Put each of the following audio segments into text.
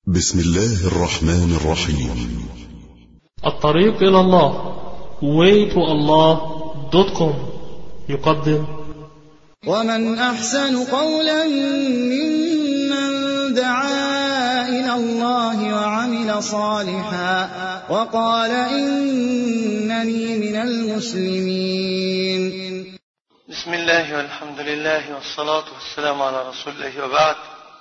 بسم الله الرحمن الرحيم. الطريق إلى الله waytoallah.com يقدم: ومن أحسن قولا ممن دعا إلى الله وعمل صالحا وقال إنني من المسلمين. بسم الله والحمد لله والصلاة والسلام على رسول الله، وبعد.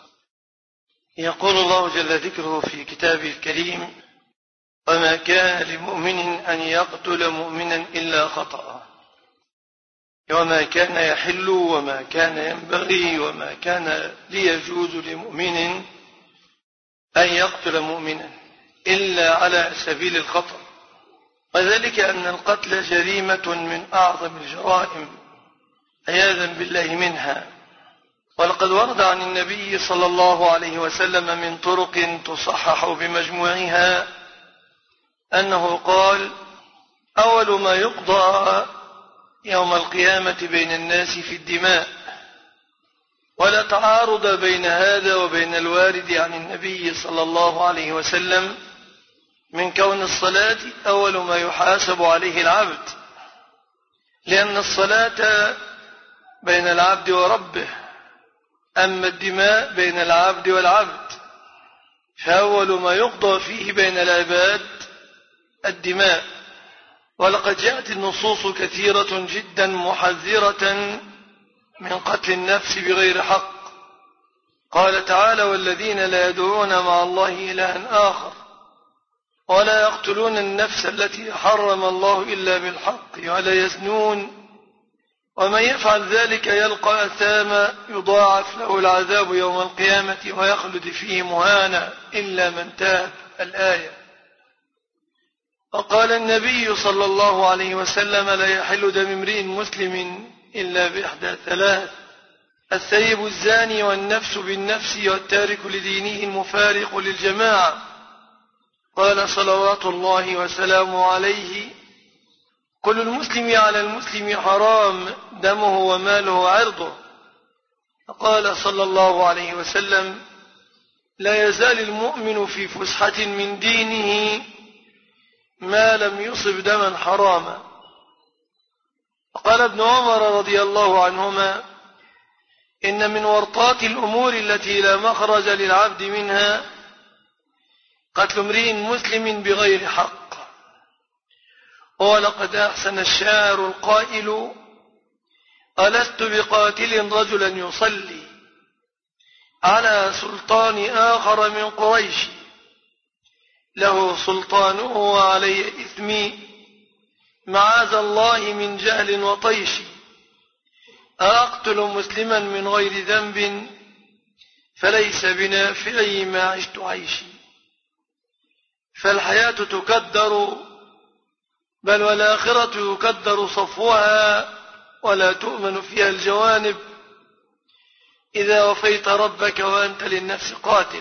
يقول الله جل ذكره في كتابه الكريم: وما كان لمؤمن أن يقتل مؤمنا إلا خطأ، وما كان يحل وما كان ينبغي وما كان ليجوز لمؤمن أن يقتل مؤمنا إلا على سبيل الخطأ، وذلك أن القتل جريمة من أعظم الجرائم عياذا بالله منها. ولقد ورد عن النبي صلى الله عليه وسلم من طرق تصحح بمجموعها أنه قال: أول ما يقضى يوم القيامة بين الناس في الدماء. ولا تعارض بين هذا وبين الوارد عن النبي صلى الله عليه وسلم من كون الصلاة أول ما يحاسب عليه العبد، لأن الصلاة بين العبد وربه، أما الدماء بين العبد والعبد، فأول ما يقضى فيه بين العباد الدماء. ولقد جاءت النصوص كثيرة جدا محذرة من قتل النفس بغير حق. قال تعالى: والذين لا يدعون مع الله إلها آخر ولا يقتلون النفس التي حرم الله إلا بالحق ولا يزنون ومن يفعل ذلك يلقى أثاما يضاعف له العذاب يوم القيامة ويخلد فيه مهانا إلا من تاب. الآية. وقال النبي صلى الله عليه وسلم: لا يحل دم امرئ مسلم إلا بإحدى ثلاث: الثيب الزاني والنفس بالنفس والتارك لدينه المفارق للجماعة. قال صلوات الله وسلامه عليه: كل المسلم على المسلم حرام دمه وماله وعرضه. فقال صلى الله عليه وسلم: لا يزال المؤمن في فسحة من دينه ما لم يصب دما حراما. وقال ابن عمر رضي الله عنهما: إن من ورطات الأمور التي لا مخرج للعبد منها قتل امرئ مسلم بغير حق. ولقد أحسن الشاعر القائل: ألست بقاتل رجلا يصلي على سلطان آخر من قريش له سلطانه وعلي إثمي معاذ الله من جهل وطيش. أقتل مسلما من غير ذنب فليس بنافعي ما عشت عيشي. فالحياة تكدر، بل والآخرة يكدر صفوها ولا تؤمن فيها الجوانب إذا وفيت ربك وأنت للنفس قاتل.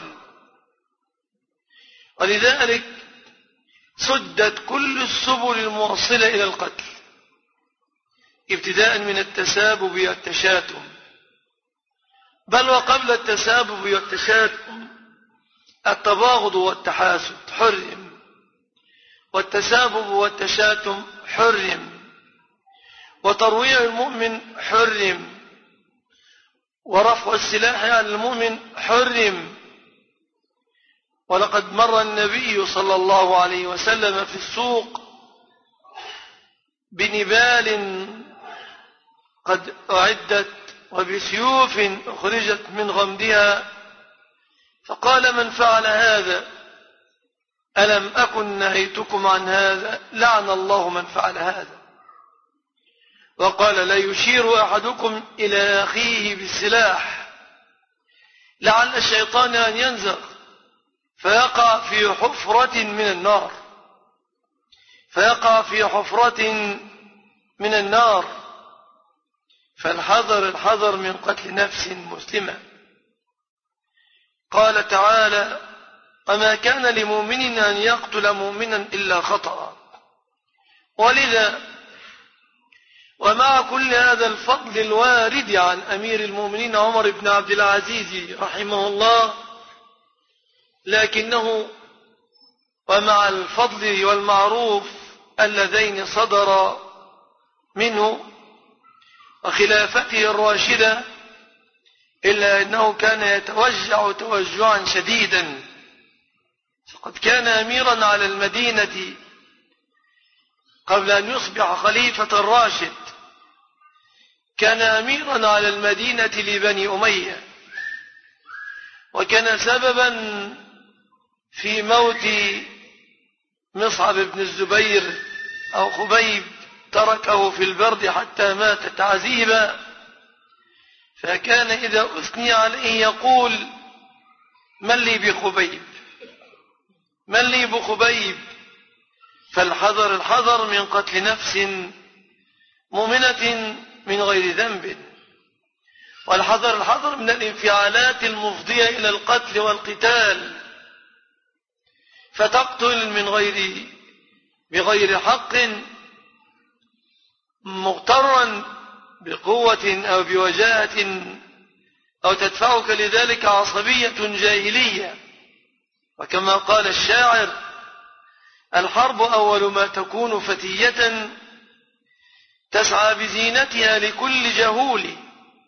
ولذلك سدت كل السبل الموصلة إلى القتل، ابتداء من التسابب والتشاتم، بل وقبل التسابب والتشاتم التباغض والتحاسد حرم، والتسابب والتشاتم حرم، وترويع المؤمن حرم، ورفع السلاح عن المؤمن حرم. ولقد مر النبي صلى الله عليه وسلم في السوق بنبال قد أعدت وبسيوف أخرجت من غمدها، فقال: من فعل هذا؟ ألم أكن نهيتكم عن هذا؟ لعن الله من فعل هذا. وقال: لا يشير أحدكم إلى أخيه بالسلاح لعل الشيطان أن ينزغ فيقع في حفرة من النار. فالحذر الحذر من قتل نفس مسلمة. قال تعالى: وما كان لمؤمن أن يقتل مؤمنا إلا خطأ. ولذا ومع كل هذا الفضل الوارد عن أمير المؤمنين عمر بن عبد العزيز رحمه الله لكنه ومع الفضل والمعروف اللذين صدر منه وخلافته الراشدة، إلا أنه كان يتوجع توجعا شديدا. فقد كان أميرا على المدينة قبل أن يصبح خليفة الراشد، كان أميرا على المدينة لبني أمية، وكان سببا في موت مصعب بن الزبير أو خبيب، تركه في البرد حتى مات تعذيبا. فكان إذا أثني عليه يقول: من لي بخبيب، من لي بخبيب. فالحذر الحذر من قتل نفس مؤمنة من غير ذنب، والحذر الحذر من الانفعالات المفضية إلى القتل والقتال، فتقتل بغير حق مغترا بقوة أو بوجاهة، أو تدفعك لذلك عصبية جاهلية. وكما قال الشاعر: الحرب أول ما تكون فتية تسعى بزينتها لكل جهول،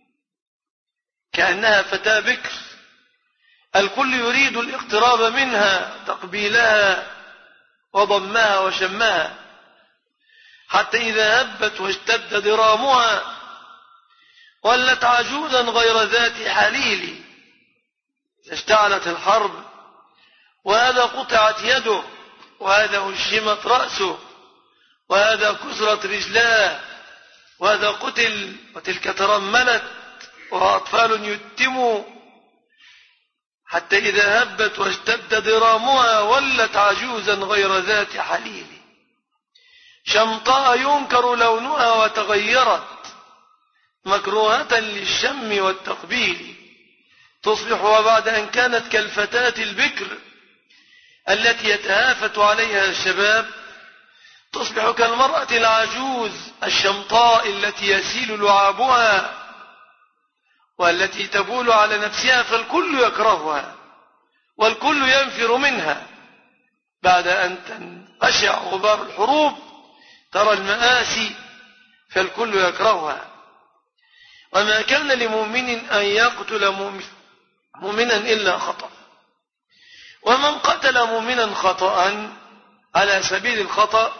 كأنها فتاة بكر الكل يريد الاقتراب منها، تقبيلها وضمها وشمها، حتى إذا هبت واشتد ضرامها ولت عجوزا غير ذات حليل. اشتعلت الحرب، وهذا قطعت يده، وهذا هشمت رأسه، وهذا كسرت رجلاه، وهذا قتل، وتلك ترملت، وأطفال يتموا، حتى إذا هبت واشتد ضرامها ولت عجوزا غير ذات حليل. شمطاء ينكر لونها وتغيرت، مكروهة للشم والتقبيل. تصبح وبعد أن كانت كالفتاة البكر التي يتهافت عليها الشباب، تصبح كالمرأة العجوز الشمطاء التي يسيل لعابها والتي تبول على نفسها، فالكل يكرهها والكل ينفر منها. بعد أن تنقشع غبار الحروب ترى المآسي، فالكل يكرهها. وما كان لمؤمن أن يقتل مؤمنا إلا خطأ، ومن قتل مؤمنا خطأ على سبيل الخطأ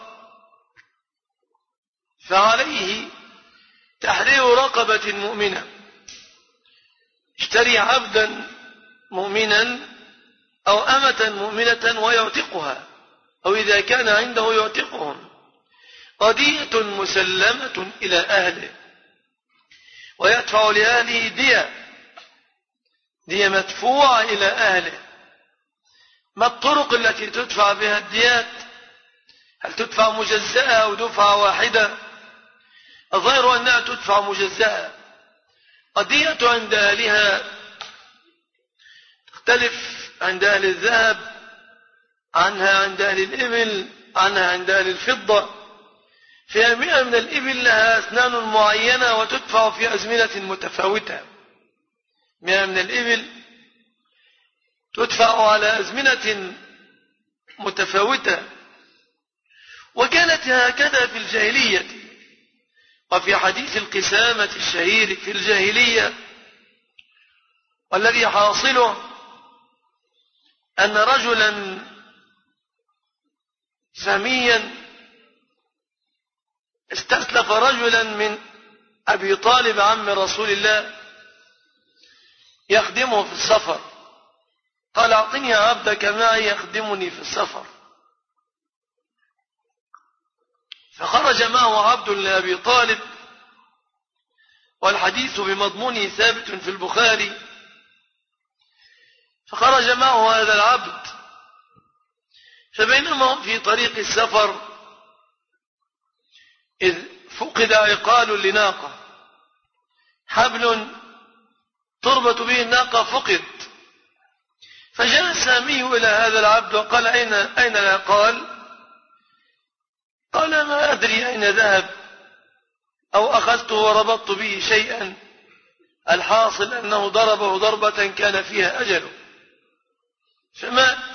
فعليه تحرير رقبة مؤمنة، اشتري عبدا مؤمنا أو أمة مؤمنة ويعتقها، أو إذا كان عنده يعتقهم، ودية مسلمة إلى أهله، ويدفع لأهله دية مدفوعة إلى أهله. ما الطرق التي تدفع بها الديات؟ هل تدفع مجزأة أو دفعة واحدة؟ الظاهر أنها تدفع مجزأة. الدية عند أهلها تختلف، عند أهل الذهب عنها عند أهل الإبل، عنها عند أهل الفضة. فيها 100 من الإبل لها أسنان معينة وتدفع في أزمنة متفاوتة. 100 من الإبل تدفع على أزمنة متفاوتة، وكانت هكذا في الجاهلية. وفي حديث القسامة الشهير في الجاهلية، والذي حاصله أن رجلا ساميا استسلف رجلا من أبي طالب عم رسول الله يخدمه في السفر، قال: أعطني عبدك معي يخدمني في السفر. فخرج معه عبد لأبي طالب، والحديث بمضمونه ثابت في البخاري. فخرج معه هذا العبد، فبينما هم في طريق السفر إذ فقد عقال لناقة، حبل تربط به الناقة فقد. فجاء السامي إلى هذا العبد وقال: أين العقال؟ قال: ما أدري أين ذهب، أو أخذته وربطت به شيئا. الحاصل أنه ضربه ضربة كان فيها أجله. فمات.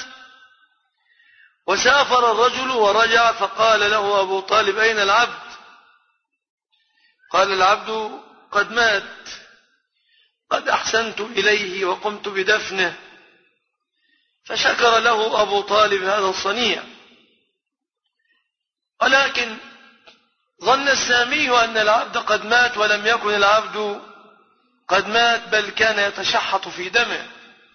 وسافر الرجل ورجع، فقال له أبو طالب: أين العبد؟ قال: العبد قد مات، قد أحسنت إليه وقمت بدفنه. فشكر له أبو طالب هذا الصنيع، ولكن ظن السامي أن العبد قد مات، ولم يكن العبد قد مات، بل كان يتشحط في دمه.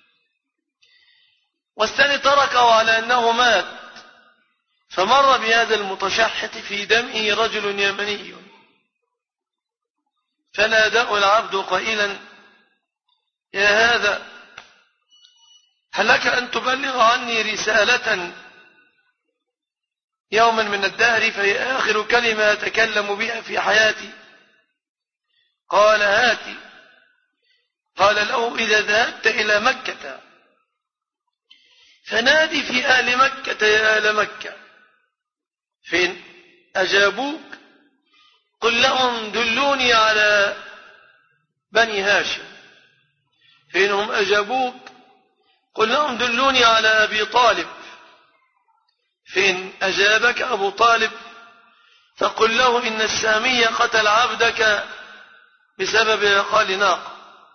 والثاني تركه على أنه مات، فمر بهذا المتشحط في دمه رجل يمني، فناداه العبد قائلا: يا هذا، هل لك أن تبلغ عني رسالة يوما من الدهر فهي آخر كلمة أتكلم بها في حياتي؟ قال: هاتي. قال له: إذا ذهبت إلى مكة فنادي في أهل مكة: يا أهل مكة، فإن أجابوك قل لهم دلوني على بني هاشم، فإنهم أجابوك قل لهم دلوني على أبي طالب، فإن أجابك أبو طالب فقل له إن السامي قتل عبدك بسبب عقال ناقة.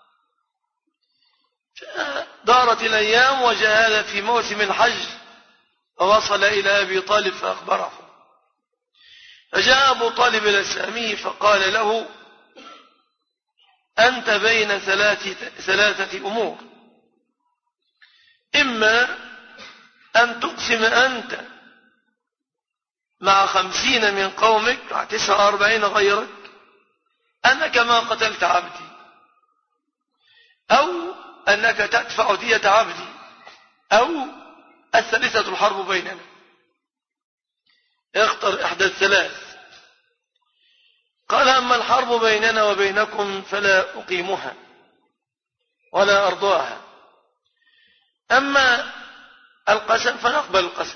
دارت الأيام، وجاء هذا في موسم الحج، فوصل إلى أبي طالب فأخبره. فجاء أبو طالب إلى السامي فقال له: أنت بين ثلاثة أمور، إما أن تقسم أنت مع 50 من قومك مع 49 غيرك أنك ما قتلت عبدي، أو أنك تدفع دية عبدي، أو الثالثة الحرب بيننا. اختر إحدى الثلاث. قال: أما الحرب بيننا وبينكم فلا أقيمها ولا أرضاها، أما القسم فنقبل القسم.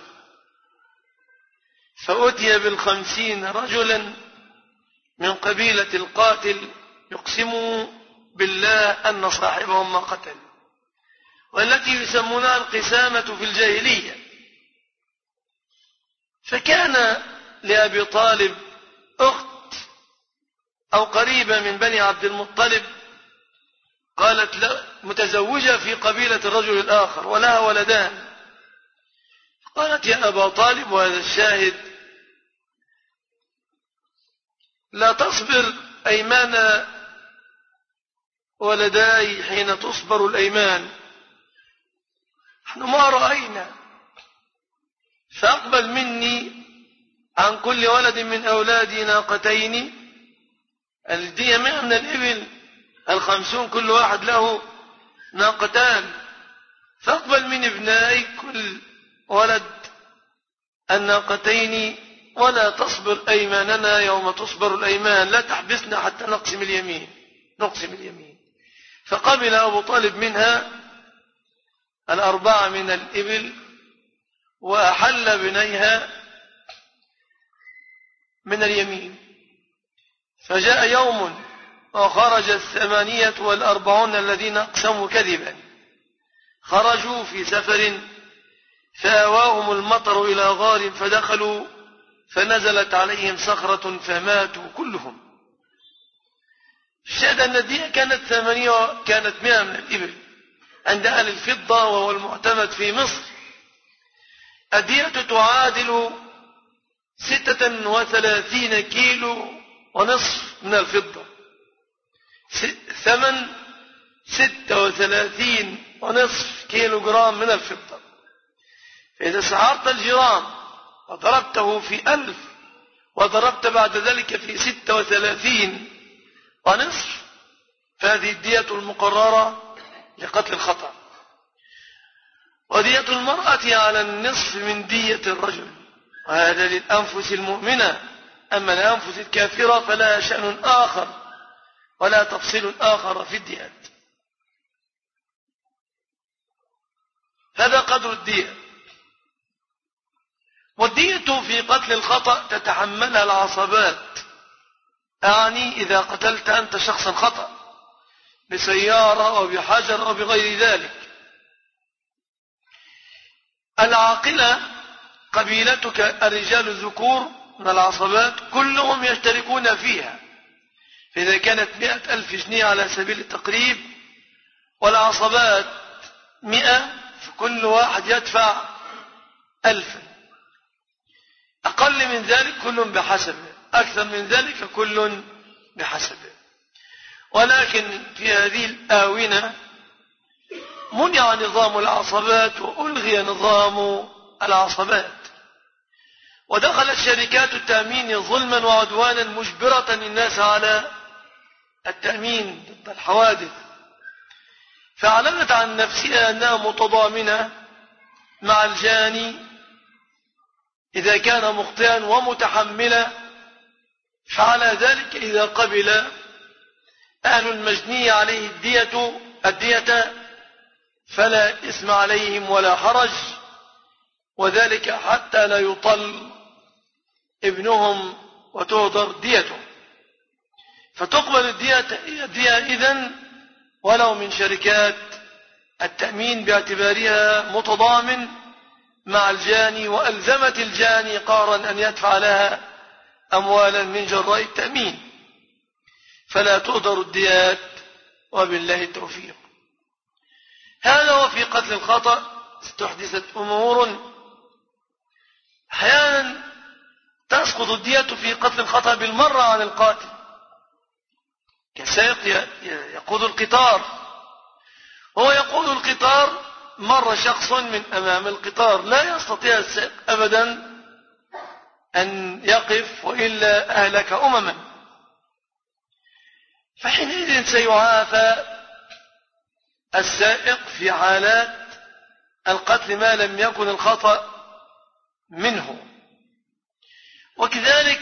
فأتي 50 رجلا من قبيلة القاتل يقسموا بالله أن صاحبهم ما قتل، والتي يسمونها القسامة في الجاهلية. فكان لأبي طالب أخت أو قريبة من بني عبد المطلب، قالت لا، متزوجة في قبيلة الرجل الآخر ولها ولدان. قالت: يا أبا طالب، وهذا الشاهد، لا تصبر أيمان ولداي حين تصبر الأيمان، نحن ما رأينا، فأقبل مني عن كل ولد من أولادي ناقتين، الدية 100 من الإبل، 50 كل واحد له ناقتان، فأقبل من ابنائي كل ولد الناقتين، ولا تصبر أيماننا يوم تصبر الأيمان، لا تحبسنا حتى نقسم اليمين. فقبل أبو طالب منها 4 من الإبل، وأحل بنيها من اليمين. فجاء يوم وخرج 48 الذين أقسموا كذبا، خرجوا في سفر، فآواهم المطر إلى غار فدخلوا، فنزلت عليهم صخرة فماتوا كلهم. الشهادة الندية كانت 100 من الإبل عند أهل الفضة، وهو المعتمد في مصر. الدية تعادل 36 كيلو ونصف من الفضة، ثمن 36 ونصف كيلو جرام من الفضة. فإذا سعرت الجرام وضربته في 1000 وضربت بعد ذلك في 36 ونصف، فهذه الدية المقررة لقتل الخطأ. ودية المرأة على النصف من دية الرجل، وهذا للأنفس المؤمنة. أما الأنفس الكافرة فلا شأن آخر ولا تفصيل آخر في الديات. هذا قدر الدية. والدية في قتل الخطأ تتحملها العصبات، أعني إذا قتلت أنت شخصا خطأ بسيارة أو بحجر أو بغير ذلك. العاقلة قبيلتك الرجال الذكور من العصبات كلهم يشتركون فيها، فإذا كانت 100,000 جنيه على سبيل التقريب والعصبات 100، فكل واحد يدفع 1000. أقل من ذلك كل بحسبه، أكثر من ذلك كل بحسبه. ولكن في هذه الآونة منع نظام العصبات وألغي نظام العصبات، ودخلت شركات التأمين ظلما وعدوانا مجبرة الناس على التأمين ضد الحوادث، فأعلنت عن نفسها أنها متضامنة مع الجاني إذا كان مخطئا ومتحملة، فعلى ذلك إذا قبل أهل المجني عليه الدية فلا إثم عليهم ولا حرج، وذلك حتى لا يطل ابنهم وتهدر ديته، فتقبل الدية إذن ولو من شركات التأمين باعتبارها متضامن مع الجاني، وألزمت الجاني قهرا أن يدفع لها أموالا من جراء التأمين، فلا تهدر الديات وبالله التوفيق. هذا وفي قتل الخطأ استحدثت أمور، أحيانا تسقط الدية في قتل الخطأ بالمرة عن القاتل، كسائق يقود القطار، هو يقود القطار، مر شخص من أمام القطار لا يستطيع السائق أبدا أن يقف وإلا أهلك أمما، فحينئذ سيعافى السائق في حالات القتل ما لم يكن الخطأ منه. وكذلك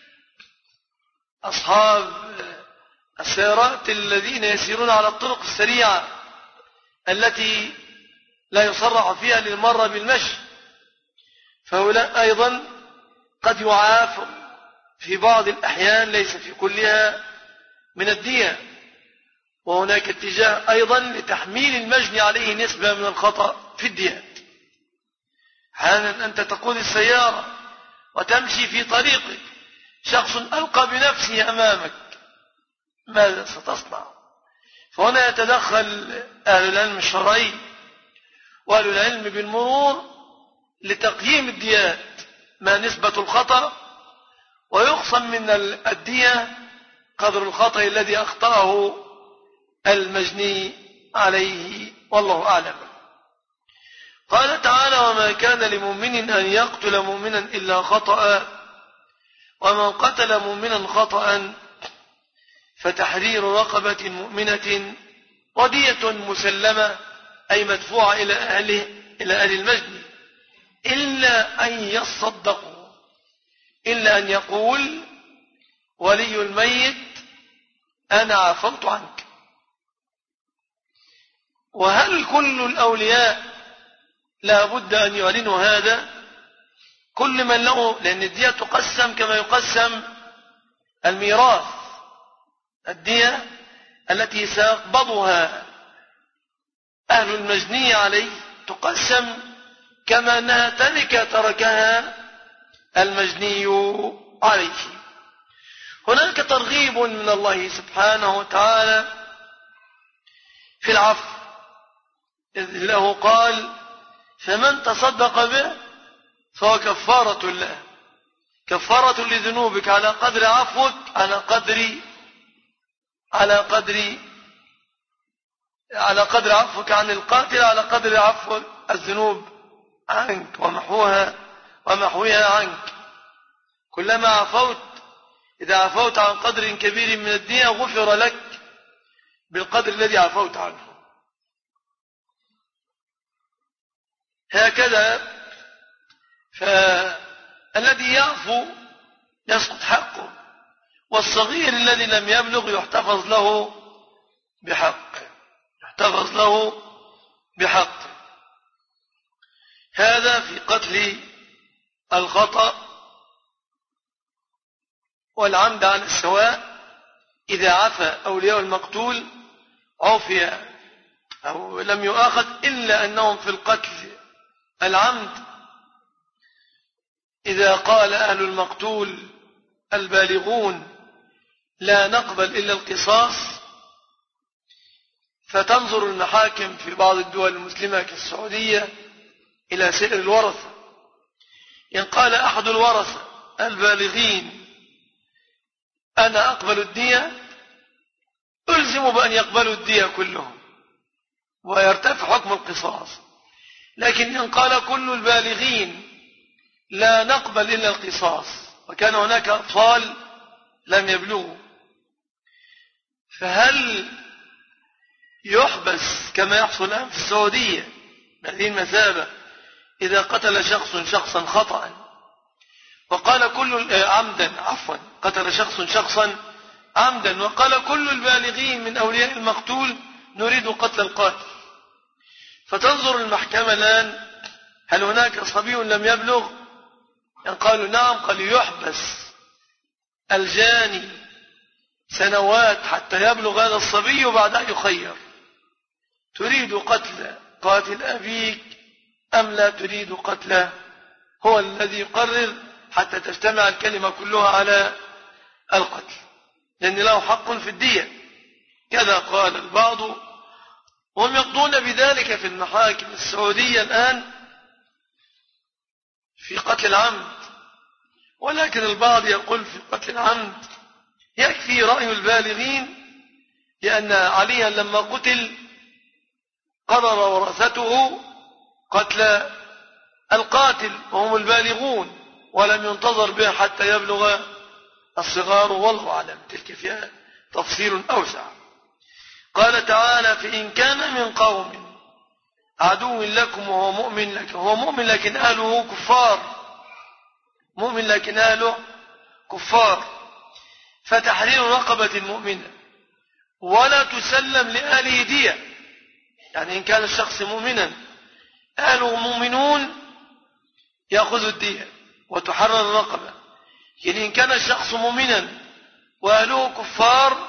أصحاب السيارات الذين يسيرون على الطرق السريعة التي لا يصرح فيها للمرة بالمشي، فهؤلاء أيضا قد يعافوا في بعض الأحيان، ليس في كلها، من الدية. وهناك اتجاه أيضا لتحميل المجني عليه نسبة من الخطأ في الديات. حالا أنت تقود السيارة وتمشي في طريقك، شخص ألقى بنفسه أمامك، ماذا ستصنع؟ فهنا يتدخل أهل العلم الشرعي وأهل العلم بالمرور لتقييم الديات ما نسبة الخطأ، ويخصم من الدية قدر الخطأ الذي أخطأه المجني عليه، والله أعلم. قال تعالى: وما كان لمؤمن أن يقتل مؤمنا إلا خطأ، ومن قتل مؤمنا خطأ فتحرير رقبة مؤمنة ودية مسلمة، أي مدفوعة إلى أهل المجني، إلا أن يصدقوا، إلا أن يقول ولي الميت أنا عفوت عنك. وهل كل الأولياء لا بد أن يعلنوا هذا؟ كل من له، لأن الدية تقسم كما يقسم الميراث، الدية التي سيقبضها أهل المجني عليه تقسم كما أنها تركها المجني عليه. هناك ترغيب من الله سبحانه وتعالى في العفو، إذ له قال: فمن تصدق به فهو كفارة له، كفارة لذنوبك على قدر عفوك، على قدر عفوك عن القاتل، على قدر عفو الذنوب عنك ومحوها عنك. كلما عفوت، إذا عفوت عن قدر كبير من الدية غفر لك بالقدر الذي عفوت عنه. هكذا فالذي يعفو يسقط حقه، والصغير الذي لم يبلغ يحتفظ له بحق. هذا في قتل الخطأ والعمد على السواء. إذا عفى أولياء المقتول عفي أو لم يؤاخذ، إلا أنهم في القتل العمد إذا قال أهل المقتول البالغون لا نقبل إلا القصاص، فتنظر المحاكم في بعض الدول المسلمة كالسعودية إلى سائر الورثة. إن قال أحد الورثة البالغين أنا أقبل الدية، ألزم بأن يقبلوا الدية كلهم ويرتفع حكم القصاص. لكن إن قال كل البالغين لا نقبل إلا القصاص وكان هناك أطفال لم يبلغوا، فهل يحبس كما يحصل الآن في السعودية بهذه المثابة إذا قتل شخصا خطأ وقال قتل شخصا عمدا وقال كل البالغين من أولياء المقتول نريد قتل القاتل، فتنظر المحكمة الآن هل هناك صبي لم يبلغ؟ إن قالوا نعم قال يحبس الجاني سنوات حتى يبلغ هذا الصبي وبعدها يخير، تريد قاتل أبيك أم لا تريد قتله؟ هو الذي يقرر حتى تجتمع الكلمة كلها على القتل، لأن له حق في الدية كذا قال البعض، وهم يقضون بذلك في المحاكم السعودية الآن في قتل العمد. ولكن البعض يقول في قتل العمد يكفي رأي البالغين، لأن عليا لما قتل قرر ورثته قتل القاتل وهم البالغون ولم ينتظر به حتى يبلغ الصغار، والله أعلم، تلك فيها تفصيل أوسع. قال تعالى فإن كان من قوم عدو لكم وهو مؤمن لكن أهله كفار، فتحرير رقبة مؤمنة ولا تسلم لأهله دية. يعني إن كان الشخص مؤمنا أهله مؤمنون يأخذ الدية وتحرر الرقبة، يعني إن كان الشخص مؤمنا وأهله كفار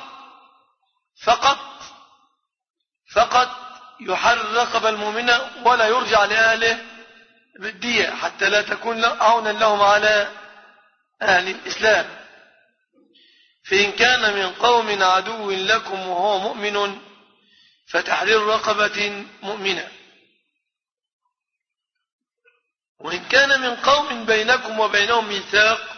فقط يحرر الرقبة المؤمنة ولا يرجع لأهله بالدية حتى لا تكون عونا لهم على أهل الإسلام. فإن كان من قوم عدو لكم وهو مؤمن فتحرير رقبة مؤمنة، وإن كان من قوم بينكم وبينهم ميثاق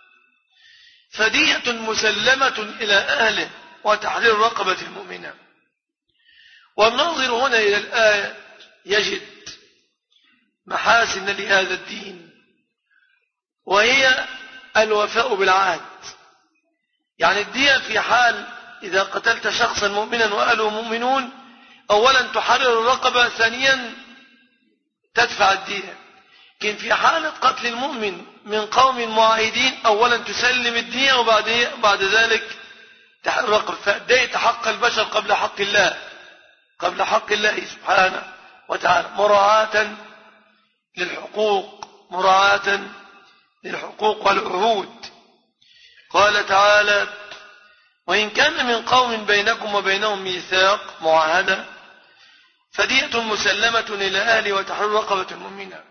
فدية مسلمة إلى أهله وتحرير رقبة مؤمنة. والناظر هنا إلى الآية يجد محاسن لهذا الدين، وهي الوفاء بالعهد. يعني الدية في حال إذا قتلت شخصا مؤمنا وأهله مؤمنون أولا تحرر الرقبة، ثانيا تدفع الدية. لكن في حالة قتل المؤمن من قوم معاهدين أولا تسلم الدية وبعد ذلك تحرر الرقبة، فأديت حق البشر قبل حق الله سبحانه وتعالى، مراعاة للحقوق والعهود. قال تعالى وإن كان من قوم بينكم وبينهم ميثاق معاهدة فدية مسلمة إلى أهله وتحرير رقبة مؤمنة.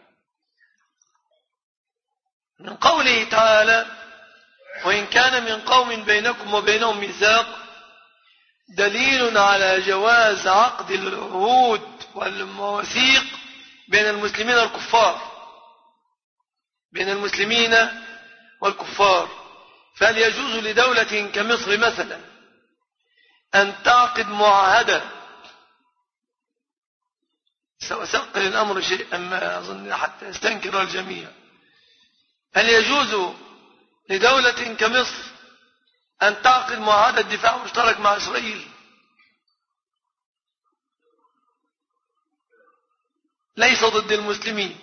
من قوله تعالى وإن كان من قوم بينكم وبينهم ميثاق دليل على جواز عقد العهود والمواثيق بين المسلمين والكفار. فهل يجوز لدولة كمصر مثلا أن تعقد معاهدة؟ سأثقل الأمر شيئا ما أظن حتى يستنكر الجميع. هل يجوز لدولة كمصر أن تعقد معاهدة دفاع مشترك مع إسرائيل؟ ليس ضد المسلمين.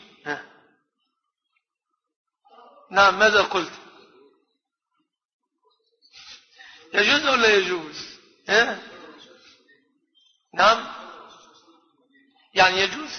نعم، ماذا قلت؟ يجوز ولا يجوز؟ نعم، يعني يجوز.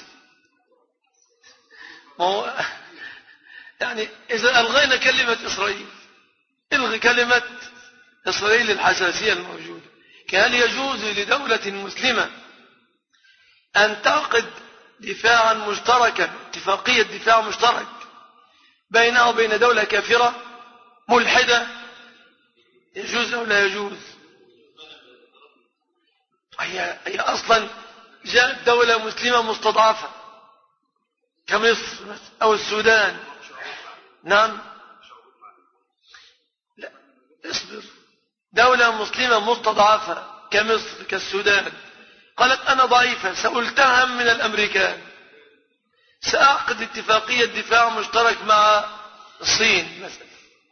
يعني إذا ألغينا كلمة إسرائيل، إلغي كلمة إسرائيل الحساسية الموجودة. هل يجوز لدولة مسلمة أن تعقد دفاعا مشتركا، اتفاقية دفاع مشترك بينه وبين دولة كافرة ملحدة، يجوز أو لا يجوز؟ هي أصلا جاءت دولة مسلمة مستضعفة كمصر أو السودان. نعم، لا اصبر، دولة مسلمة مستضعفة كمصر كالسودان قالت أنا ضعيفة سألتهم من الأمريكان، سأعقد اتفاقية دفاع مشترك مع الصين مثلا،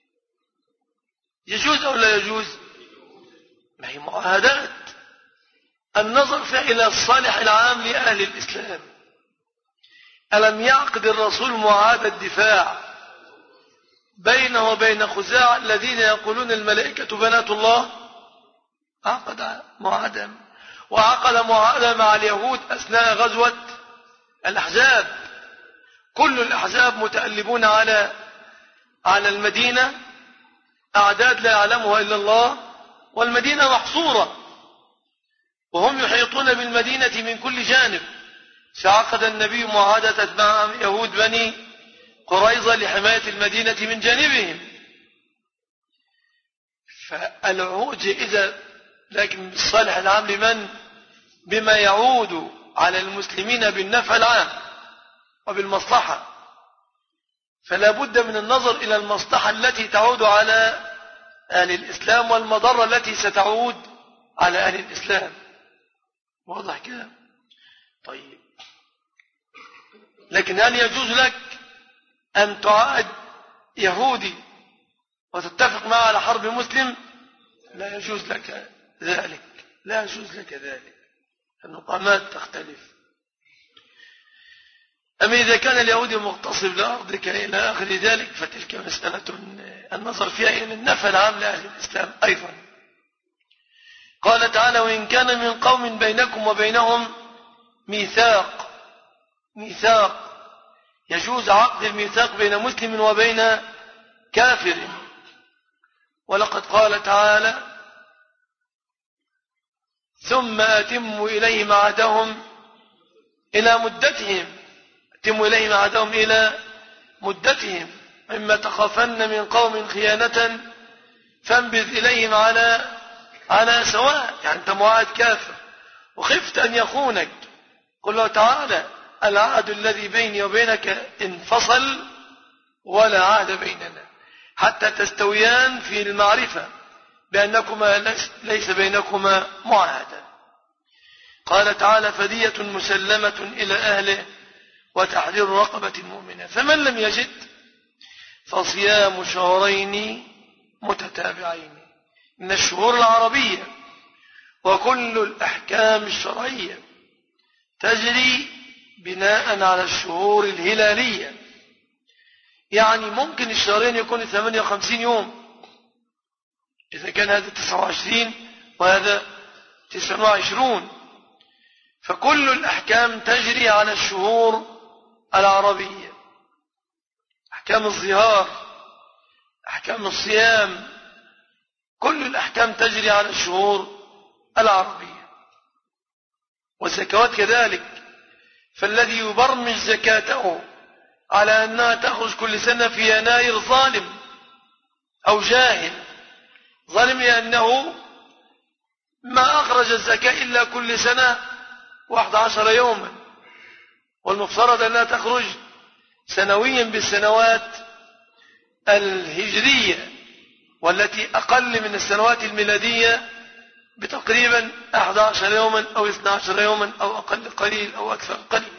يجوز أو لا يجوز؟ ما هي معاهدات النظر فيها إلى الصالح العام لأهل الإسلام. ألم يعقد الرسول معاهدة دفاع بينه وبين خزاعة الذين يقولون الملائكة بنات الله؟ عقد معاهدة، وعقد معاهدة مع اليهود أثناء غزوة الأحزاب. كل الأحزاب متألبون على المدينة، أعداد لا يعلمها إلا الله، والمدينة محصورة وهم يحيطون بالمدينة من كل جانب، فعقد النبي معاهدة مع يهود بني قريظة لحماية المدينة من جانبهم. فالعهود جائزة، لكن بالصالح العام لمن؟ بما يعود على المسلمين بالنفع العام وبالمصلحة. فلا بد من النظر إلى المصلحة التي تعود على أهل الإسلام والمضرة التي ستعود على أهل الإسلام. واضح كده؟ طيب، لكن هل يجوز لك أن تعاهد يهودي وتتفق معه على حرب مسلم؟ لا يجوز لك ذلك، لا يجوز لك ذلك، النقامات تختلف. أما إذا كان اليهودي مغتصب لأرضك إلى آخر ذلك فتلك مسألة النظر فيها إلى النفع العام لأهل الإسلام أيضا. قال تعالى: وإن كان من قوم بينكم وبينهم ميثاق. يجوز عقد الميثاق بين مسلم وبين كافر. ولقد قال تعالى: ثم أتموا إليهم عهدهم إلى مدتهم. أتموا إليهم عهدهم إلى مدتهم، إما تخافن من قوم خيانة فانبذ إليهم على سواء. يعني أنت معاهد كافر وخفت أن يخونك، قل له تعالى: العهد الذي بيني وبينك انفصل ولا عهد بيننا حتى تستويان في المعرفة بأنكما ليس بينكما معاهدة. قال تعالى: فدية مسلمة إلى أهله وتحرير رقبة مؤمنة، فمن لم يجد فصيام شهرين متتابعين من الشهور العربية. وكل الأحكام الشرعية تجري بناء على الشهور الهلالية، يعني ممكن الشهرين يكون 58 يوم إذا كان هذا 29 وهذا 29، فكل الأحكام تجري على الشهور العربية. أحكام الظهار، أحكام الصيام، كل الأحكام تجري على الشهور العربية. والزكوات كذلك، فالذي يبرمج زكاته على أنها تخرج كل سنة في يناير ظالم أو جاهل. ظالم لأنه ما أخرج الزكاة إلا كل سنة 11 يوما، والمفترض أنها تخرج سنويا بالسنوات الهجرية، والتي أقل من السنوات الميلادية بتقريبا 11 يوما أو 12 يوما أو أقل قليل أو أكثر قليل.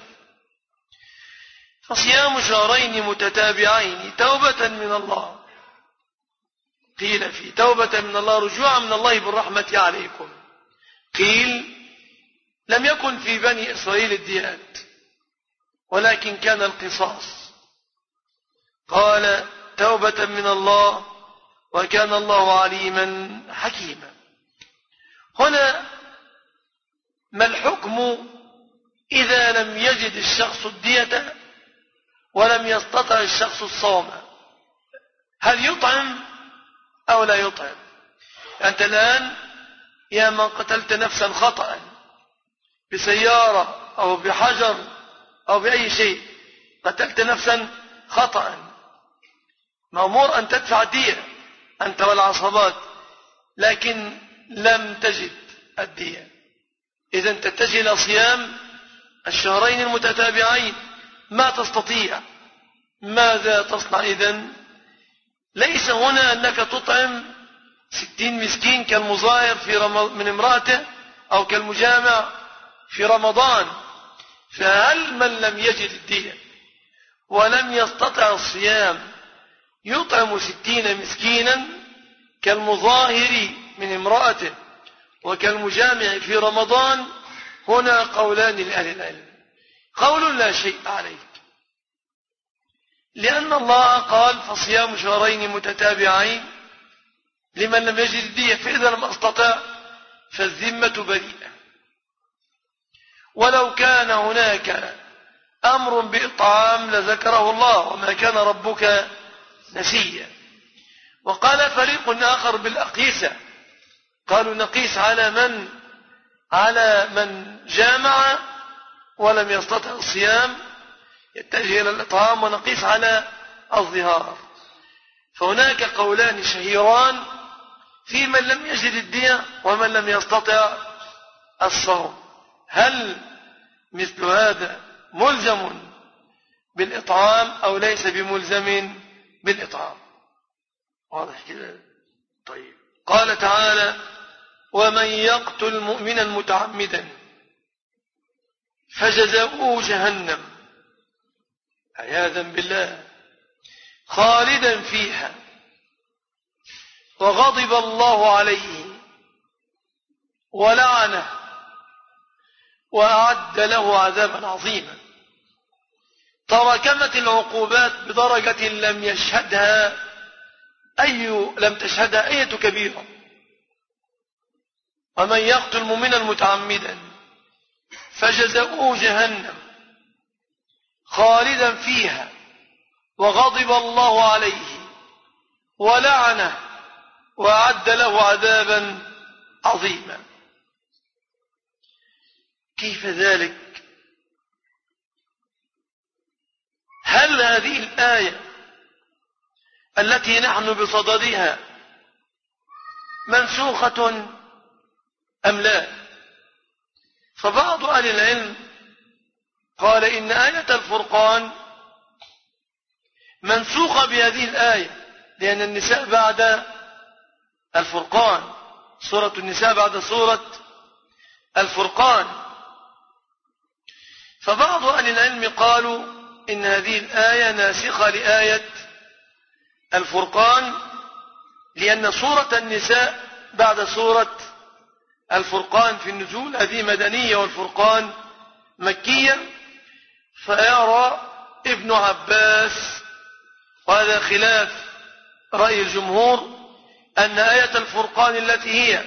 فصيام شهرين متتابعين توبة من الله، قيل في توبة من الله رجوعا من الله بالرحمة عليكم، قيل لم يكن في بني إسرائيل الديات ولكن كان القصاص. قال: توبة من الله وكان الله عليما حكيما. هنا ما الحكم إذا لم يجد الشخص الدية ولم يستطع الشخص الصوم؟ هل يطعم أو لا يطعم؟ أنت الآن يا من قتلت نفسا خطأ بسيارة أو بحجر أو بأي شيء، قتلت نفسا خطأ، مأمور أن تدفع الدية أنت والعصبات، لكن لم تجد الدية، إذن تتجه إلى صيام الشهرين المتتابعين. ما تستطيع، ماذا تصنع إذن؟ ليس هنا أنك تطعم 60 مسكين كالمظاهر من امرأته أو كالمجامع في رمضان. فهل من لم يجد الدية ولم يستطع الصيام يطعم 60 مسكينا كالمظاهر من امرأته وكالمجامع في رمضان؟ هنا قولان لأهل العلم. قول لا شيء عليك، لأن الله قال فصيام شهرين متتابعين لمن لم يجد الدية، فإذا لم أستطع فالذمة بريئة. ولو كان هناك أمر بإطعام لذكره الله وما كان ربك نسيا. وقال فريق آخر بالأقيسة، قالوا نقيس على من جامع ولم يستطع الصيام يتجه إلى الإطعام، ونقيس على الظهار. فهناك قولان شهيران في من لم يجد الدية ومن لم يستطع الصوم. هل مثل هذا ملزم بالإطعام أو ليس بملزم بالإطعام؟ واضح كده؟ طيب. قال تعالى ومن يقتل مؤمنا متعمدا فجزاؤه جهنم عياذا بالله خالدا فيها وغضب الله عليه ولعنه وأعد له عذابا عظيما. تراكمت العقوبات بدرجة لم تشهدها أية كبيرة. ومن يقتل مؤمنا متعمدا فجزاؤه جهنم خالدا فيها وغضب الله عليه ولعنه وأعد له عذابا عظيما. كيف ذلك؟ هل هذه الآية التي نحن بصددها منسوخة أم لا؟ فبعض أهل العلم قال إن آية الفرقان منسوخة بهذه الآية، لأن النساء بعد الفرقان، سورة النساء بعد سورة الفرقان. فبعض أهل العلم قالوا إن هذه الآية ناسخة لآية الفرقان، لأن سورة النساء بعد سورة الفرقان في النزول، هذه مدنية والفرقان مكية. فيرى ابن عباس، وهذا خلاف رأي الجمهور، أن آية الفرقان التي هي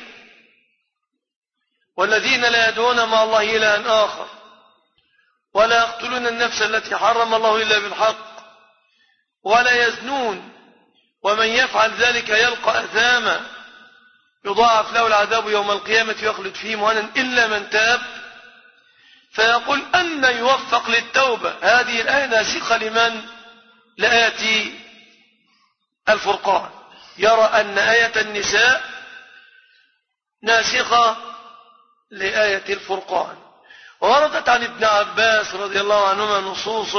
والذين لا يدعون مع الله إلها آخر ولا يقتلون النفس التي حرم الله إلا بالحق ولا يزنون ومن يفعل ذلك يلقى أثاما يضاعف له العذاب يوم القيامة ويخلد فيه مهانا إلا من تاب. فيقول أن يوفق للتوبة. هذه الآية ناسخة لمن؟ لآية الفرقان. يرى أن آية النساء ناسخة لآية الفرقان. ووردت عن ابن عباس رضي الله عنهما نصوص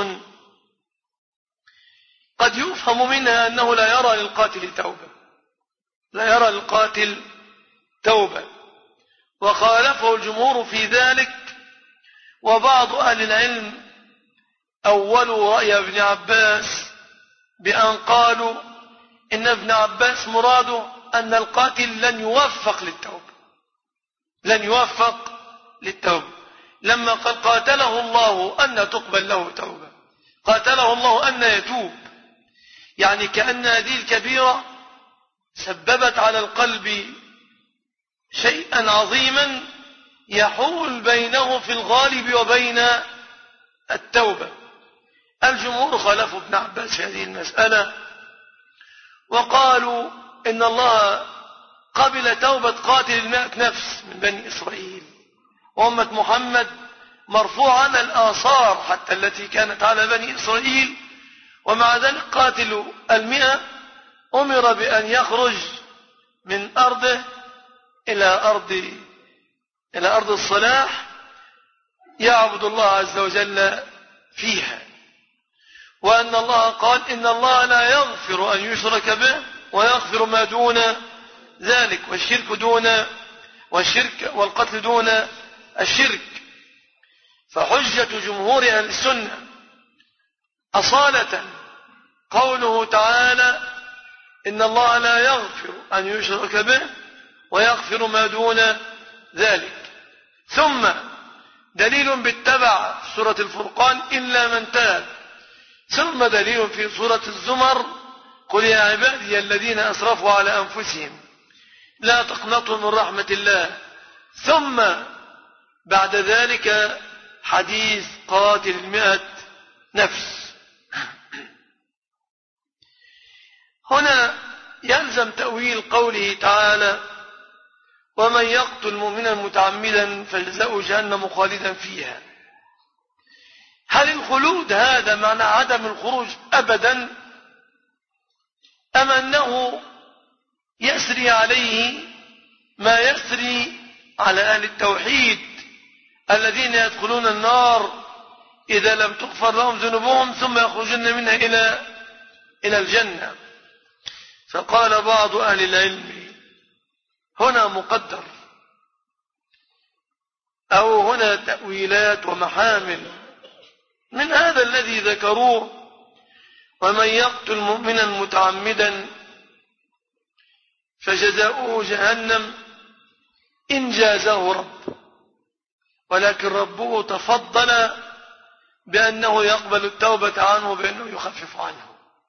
قد يفهم منها أنه لا يرى للقاتل توبة، لا يرى للقاتل توبة، وخالفه الجمهور في ذلك. وبعض أهل العلم أولوا رأي ابن عباس بأن قالوا إن ابن عباس مراده أن القاتل لن يوفق للتوبة، لن يوفق للتوبة. لما قال قاتله الله أن تقبل له توبة، قاتله الله أن يتوب، يعني كأن هذه الكبيرة سببت على القلب شيئا عظيما يحول بينه في الغالب وبين التوبة. الجمهور خالفوا ابن عباس في هذه المسألة، وقالوا إن الله قبل توبة قاتل 100 نفس من بني إسرائيل، وأمة محمد مرفوعا الآثار حتى التي كانت على بني إسرائيل، ومع ذلك قاتل 100 أمر بأن يخرج من أرضه إلى أرض الصلاح يعبد الله عز وجل فيها، وأن الله قال إن الله لا يغفر أن يشرك به ويغفر ما دون ذلك، والقتل دون الشرك. فحجة جمهور أهل السنة أصالة قوله تعالى إن الله لا يغفر أن يشرك به ويغفر ما دون ذلك. ثم دليل بالتبع في سورة الفرقان إلا من تاب. ثم دليل في سورة الزمر قل يا عبادي الذين أسرفوا على أنفسهم لا تقنطوا من رحمة الله. ثم بعد ذلك حديث قاتل 100 نفس. هنا يلزم تأويل قوله تعالى ومن يقتل مؤمنا متعمدا فجزاؤه جهنم خالدا فيها. هل الخلود هذا معنى عدم الخروج أبدا، أم أنه يسري عليه ما يسري على أهل التوحيد الذين يدخلون النار إذا لم تغفر لهم ذنوبهم ثم يخرجون منها إلى الجنة؟ فقال بعض أهل العلم هنا مقدر أو هنا تأويلات ومحامل من هذا الذي ذكروه ومن يقتل مؤمنا متعمدا فجزاؤه جهنم إن جازه رب، ولكن ربه تفضل بأنه يقبل التوبة عنه بأنه يخفف عنه.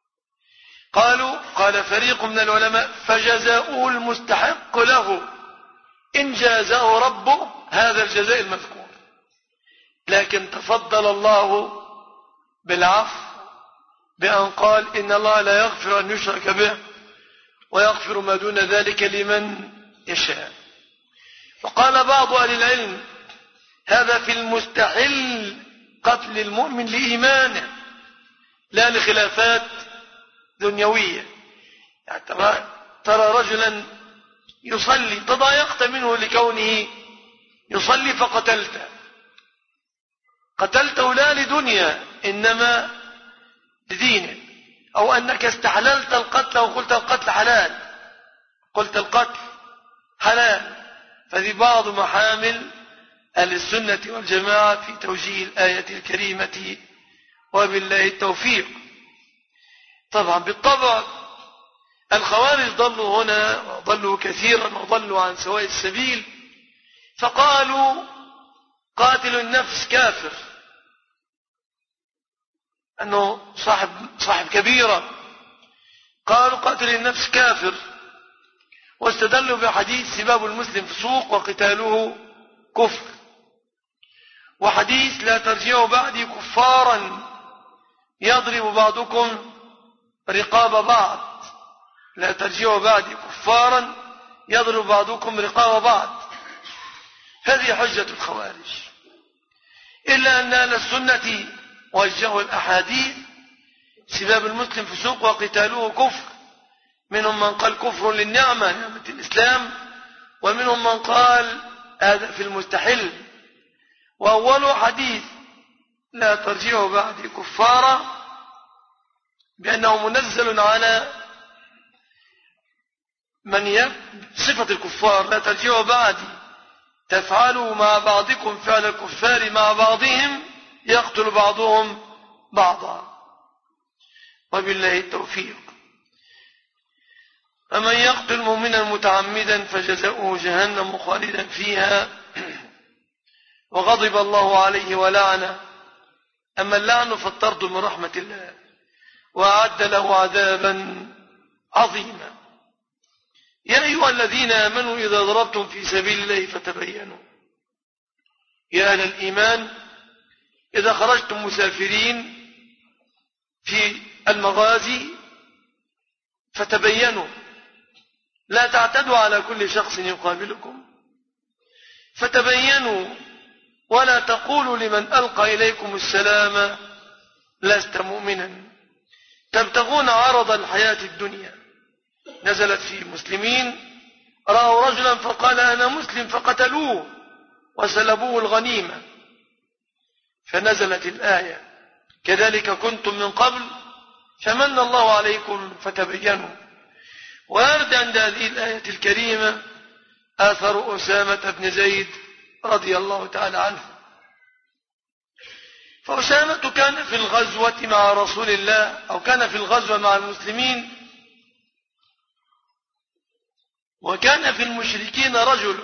قال فريق من العلماء فجزاؤه المستحق له إن جازه ربه هذا الجزاء المذكور، لكن تفضل الله بالعفو بأن قال إن الله لا يغفر أن يشرك به ويغفر ما دون ذلك لمن يشاء. وقال بعض أهل العلم هذا في المستحل قتل المؤمن لإيمانه لا لخلافات دنيوية. يعني ترى رجلا يصلي تضايقت منه لكونه يصلي قتلته لا لدنيا إنما لدينه، أو أنك استحللت القتل وقلت القتل حلال، قلت القتل حلال. فذي بعض محامل أهل السنة والجماعة في توجيه الآية الكريمة وبالله التوفيق. طبعا بالطبع الخوارج ضلوا هنا وضلوا كثيرا وضلوا عن سواء السبيل، فقالوا قاتل النفس كافر، أنه صاحب كبيرة، قالوا قاتل النفس كافر، واستدلوا بحديث سباب المسلم فسوق وقتاله كفر، وحديث لا ترجعوا بعدي كفارا يضرب بعضكم رقاب بعض، لا ترجعوا بعدي كفارا يضرب بعضكم رقاب بعض. هذه حجة الخوارج، إلا أن أهل السنة وجهوا الأحاديث سباب المسلم فسوق وقتاله كفر، منهم من قال كفر للنعمة نعمة الإسلام، ومنهم من قال هذا في المستحل. وأول حديث لا ترجعوا بعدي كفارا بأنه منزل على من صفة الكفار، لا ترجعوا بعدي تفعلوا مع بعضكم فعل الكفار مع بعضهم يقتل بعضهم بعضا وبالله التوفيق. فمن يقتل مؤمنا متعمدا فجزاؤه جهنم خالدا فيها وغضب الله عليه ولعنه. أما اللعن فالطرد من رحمة الله، وأعد له عذابا عظيما. يا أيها الذين آمنوا إذا ضربتم في سبيل الله فتبينوا. يا أهل الإيمان إذا خرجتم مسافرين في المغازي فتبينوا، لا تعتدوا على كل شخص يقابلكم، فتبينوا ولا تقولوا لمن ألقى إليكم السلام لست مؤمنا تبتغون عرض الحياة الدنيا. نزلت في مسلمين رأوا رجلا فقال أنا مسلم فقتلوه وسلبوه الغنيمة، فنزلت الآية كذلك كنتم من قبل فمن الله عليكم فتبينوا. ويرد عند هذه الآية الكريمة آثر أسامة بن زيد رضي الله تعالى عنه. فأسامة كان في الغزوة مع رسول الله، أو كان في الغزوة مع المسلمين، وكان في المشركين رجل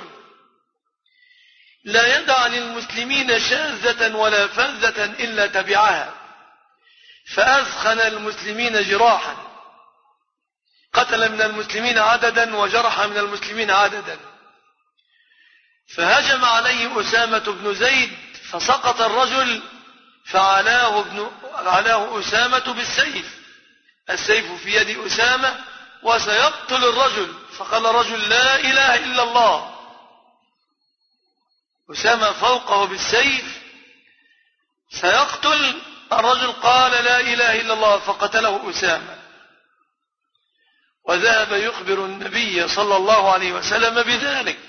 لا يدع للمسلمين شاذة ولا فذة إلا تبعها، فأثخن المسلمين جراحا، قتل من المسلمين عددا وجرح من المسلمين عددا. فهجم عليه أسامة بن زيد فسقط الرجل، فعلاه أسامة بالسيف، السيف في يد أسامة وسيقتل الرجل، فقال الرجل لا إله إلا الله. أسامة فوقه بالسيف سيقتل الرجل، قال لا إله إلا الله فقتله أسامة. وذهب يخبر النبي صلى الله عليه وسلم بذلك،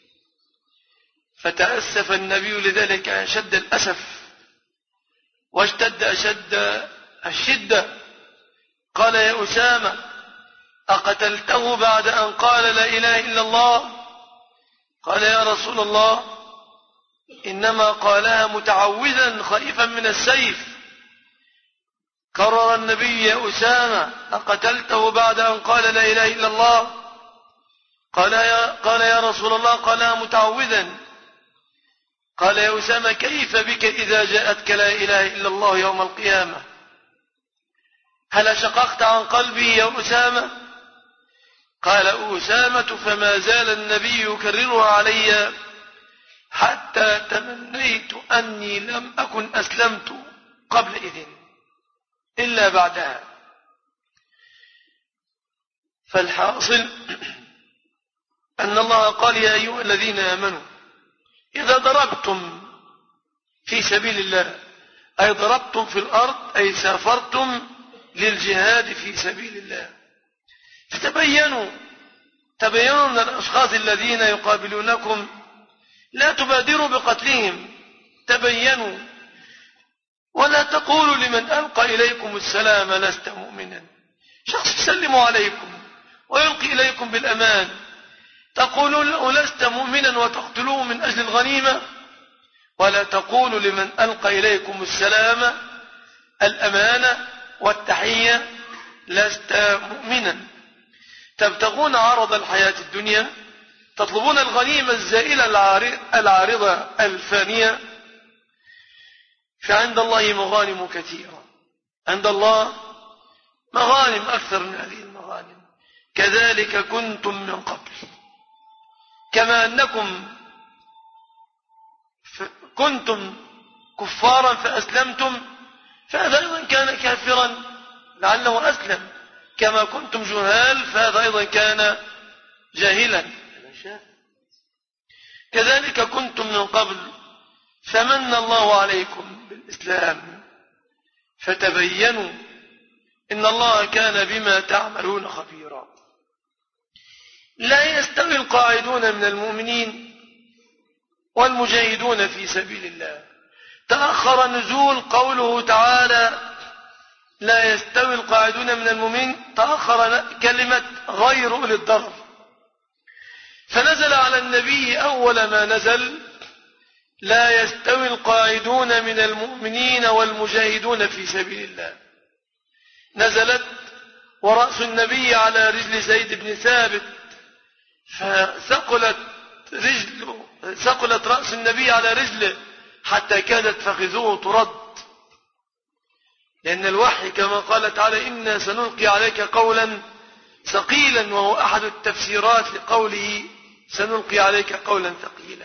فتأسف النبي لذلك أشد الأسف واشتد أشد الشدة. قال يا أسامة أقتلته بعد أن قال لا إله إلا الله؟ قال يا رسول الله إنما قالها متعوذا خائفا من السيف. كرر النبي يا أسامة أقتلته بعد أن قال لا إله إلا الله؟ قال يا رسول الله قالها متعوذا. قال يا أسامة كيف بك إذا جاءتك لا إله إلا الله يوم القيامة؟ هل شققت عن قلبي يا أسامة؟ قال أسامة فما زال النبي يكررها علي حتى تمنيت أني لم أكن أسلمت قبل إذن إلا بعدها. فالحاصل أن الله قال يا أيها الذين آمنوا إذا ضربتم في سبيل الله، أي ضربتم في الأرض، أي سافرتم للجهاد في سبيل الله، فتبينوا من الأشخاص الذين يقابلونكم، لا تبادروا بقتلهم، تبينوا. ولا تقولوا لمن ألقى إليكم السلام لست مؤمنا. شخص يسلم عليكم ويلقي إليكم بالأمان، تقولون لست مؤمنا وتقتلوه من أجل الغنيمة. ولا تقولوا لمن ألقى إليكم السلام الأمانة والتحية لست مؤمنا. تبتغون عرض الحياة الدنيا، تطلبون الغنيمة الزائلة العارضة الفانية، فعند الله مغانم كثيرة، عند الله مغانم أكثر من هذه المغانم. كذلك كنتم من قبل، كما أنكم كنتم كفارا فأسلمتم، فهذا أيضا كان كافرا لعله أسلم، كما كنتم جهال فهذا أيضا كان جاهلا. كذلك كنتم من قبل فمن الله عليكم بالإسلام فتبينوا إن الله كان بما تعملون خبيرا. لا يستوي القاعدون من المؤمنين والمجاهدون في سبيل الله. تأخر نزول قوله تعالى لا يستوي القاعدون من المؤمنين، تأخر كلمة غير أولي الضرر، فنزل على النبي أول ما نزل لا يستوي القاعدون من المؤمنين والمجاهدون في سبيل الله. نزلت ورأس النبي على رجل زيد بن ثابت، فثقلت رأس النبي على رجله حتى كادت فخذوه ترد، لأن الوحي كما قال تعالى إنا سنلقي عليك قولا ثقيلا، وهو أحد التفسيرات لقوله سنلقي عليك قولا ثقيلا.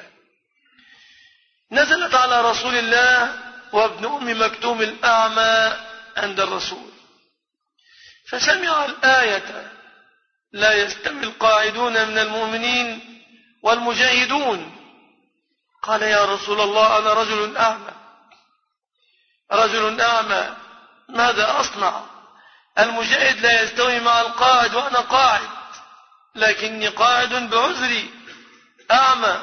نزلت على رسول الله وابن أم مكتوم الأعمى عند الرسول، فسمع الآية لا يستوي القاعدون من المؤمنين والمجاهدون، قال يا رسول الله أنا رجل أعمى ماذا أصنع؟ المجاهد لا يستوي مع القاعد وأنا قاعد، لكني قاعد بعذري أعمى.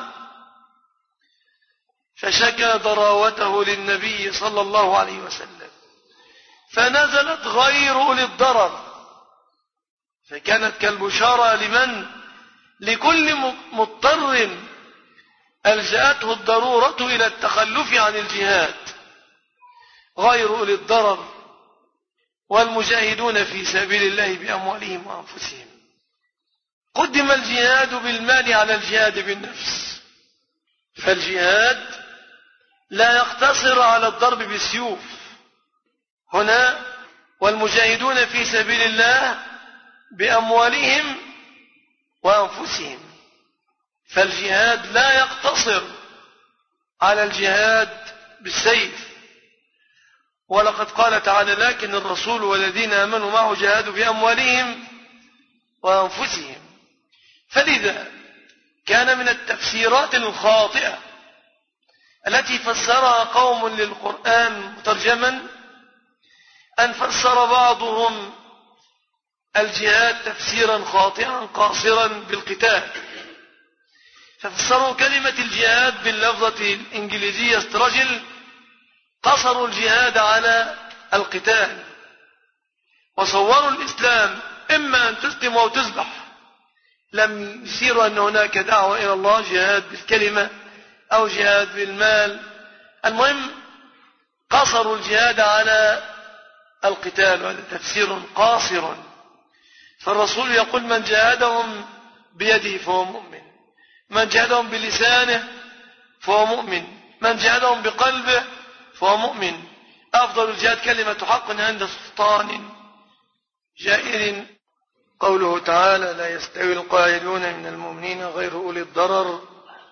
فشكى ضراوته للنبي صلى الله عليه وسلم، فنزلت غير أولي الضرر، فكانت كالبشارة لكل مضطر ألجأته الضرورة إلى التخلف عن الجهاد، غير أولي الضرر والمجاهدون في سبيل الله بأموالهم وأنفسهم. قدم الجهاد بالمال على الجهاد بالنفس، فالجهاد لا يقتصر على الضرب بالسيوف هنا، والمجاهدون في سبيل الله بأموالهم وأنفسهم، فالجهاد لا يقتصر على الجهاد بالسيف. ولقد قال تعالى لكن الرسول والذين آمنوا معه جاهدوا بأموالهم وأنفسهم. فلذا كان من التفسيرات الخاطئة التي فسرها قوم للقرآن مترجما أن فسر بعضهم الجهاد تفسيرا خاطئا قاصرا بالقتال، ففسروا كلمة الجهاد باللفظة الإنجليزية struggle، قصروا الجهاد على القتال، وصوروا الإسلام إما أن تسلم أو تذبح، لم يسيروا أن هناك دعوة إلى الله، جهاد بالكلمة أو جهاد بالمال، المهم قصروا الجهاد على القتال، وهذا تفسير قاصر. فالرسول يقول من جاهدهم بيده فهو مؤمن، من جاهدهم بلسانه فهو مؤمن، من جاهدهم بقلبه فهو مؤمن. أفضل الجهاد كلمة حق عند سلطان جائر. قوله تعالى لا يستوي القاعدون من المؤمنين غير أولي الضرر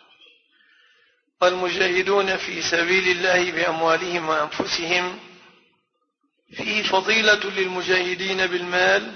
والمجاهدون في سبيل الله بأموالهم وأنفسهم، فيه فضيلة للمجاهدين بالمال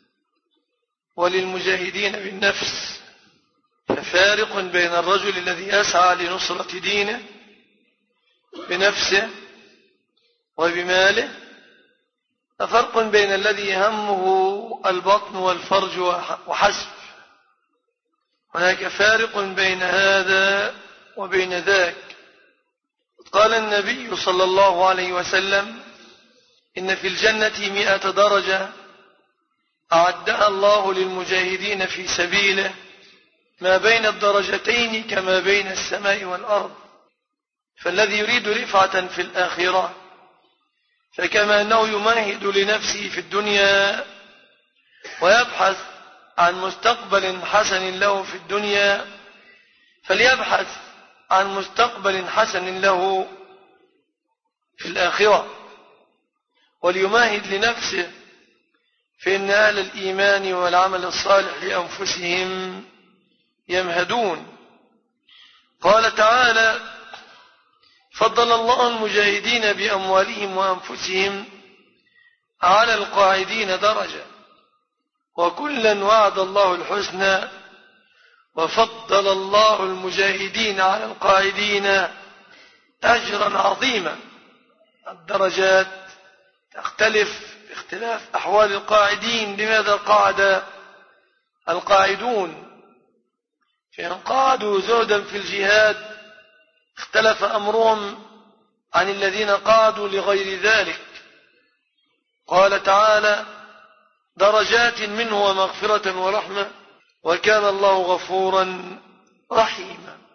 وللمجاهدين بالنفس، ففارق بين الرجل الذي يسعى لنصرة دينه بنفسه وبماله، ففرق بين الذي همه البطن والفرج وحسب. هناك فارق بين هذا وبين ذاك. قال النبي صلى الله عليه وسلم إن في الجنة 100 درجة أعدها الله للمجاهدين في سبيله، ما بين الدرجتين كما بين السماء والأرض. فالذي يريد رفعة في الآخرة فكما أنه يمهد لنفسه في الدنيا ويبحث عن مستقبل حسن له في الدنيا، فليبحث عن مستقبل حسن له في الآخرة، وليمهد لنفسه، فإن أهل الإيمان والعمل الصالح لأنفسهم يمهدون. قال تعالى فضل الله المجاهدين بأموالهم وأنفسهم على القاعدين درجة، وكلا وعد الله الحسنى، وفضل الله المجاهدين على القاعدين أجرا عظيما. الدرجات تختلف باختلاف أحوال القاعدين. لماذا قاعد القاعدون؟ فإن قعدوا زهدا في الجهاد اختلف أمرهم عن الذين قعدوا لغير ذلك. قال تعالى درجات منه ومغفرة ورحمة وكان الله غفورا رحيما.